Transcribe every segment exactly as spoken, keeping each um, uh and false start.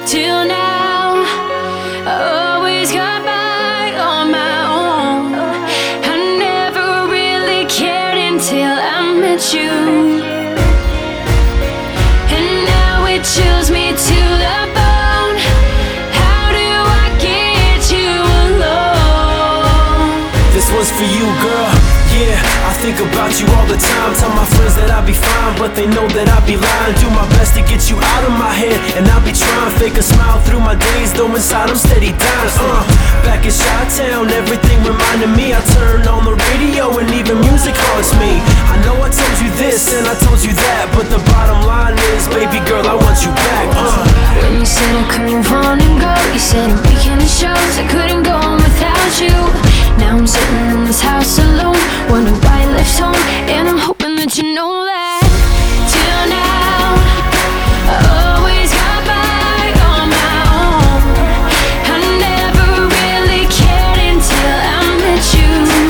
till now. I always got by on my own. I never really cared until I met you. And now it chills me to the bone. How do I get you alone? This one's for you, girl. Yeah, I think about you all the time. Tell my friends that I'll be fine, but they know that I'll be lying. Do my best to get you out of my head, and I'll be trying to fake a smile through my days, though inside I'm steady dying. Uh, back in Chi-Town, everything reminded me. I turned on the radio and even music haunts me. I know I told you this and I told you that, but the bottom line is, baby girl, I want you back. Uh. When you said I couldn't run and go, you said I'm weekend and shows, I couldn't go on without you. Now I'm sitting in this house alone, wonder why I left home, and I'm hoping that you know that. Till now, I always got by on my own. I never really cared until I met you.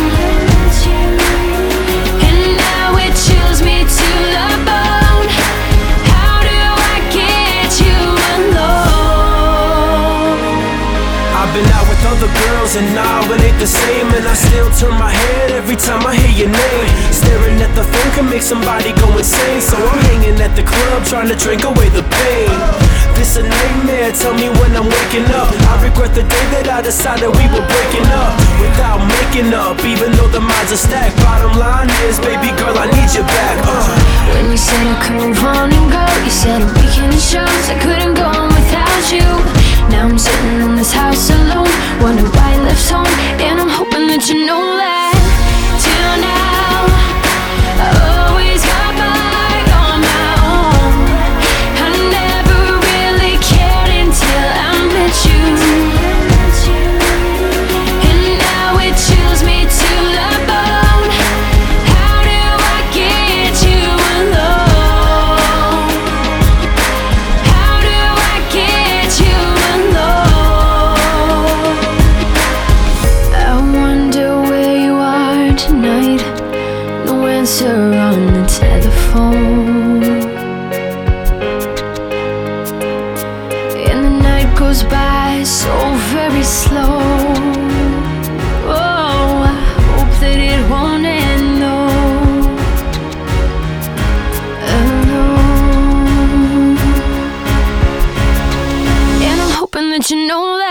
And now it chills me to the bone. How do I get you alone? I've been out with other girls and now it ain't the same, and I still turn my head every time I hear your name. Staring at the phone can make somebody go insane, so I'm hanging at the club trying to drink away the pain. This a nightmare, tell me when I'm waking up. I regret the day that I decided we were breaking up without making up, even though the minds are stacked. Bottom line is, baby girl, I need you back. uh. When you said I couldn't run and go, you said a weekend and shows, I couldn't go on without you. Now I'm sitting in this house alone, wonder why I left home, and I'm hoping that you know that. Till now, I always got by on my own. I never really cared until I met you. And now it chills me to the bone. How do I get you alone? How do I get you alone? I wonder where you are tonight. No answer on the telephone, and the night goes by so very slow. Oh, I hope that it won't end though. Alone. And I'm hoping that you know that.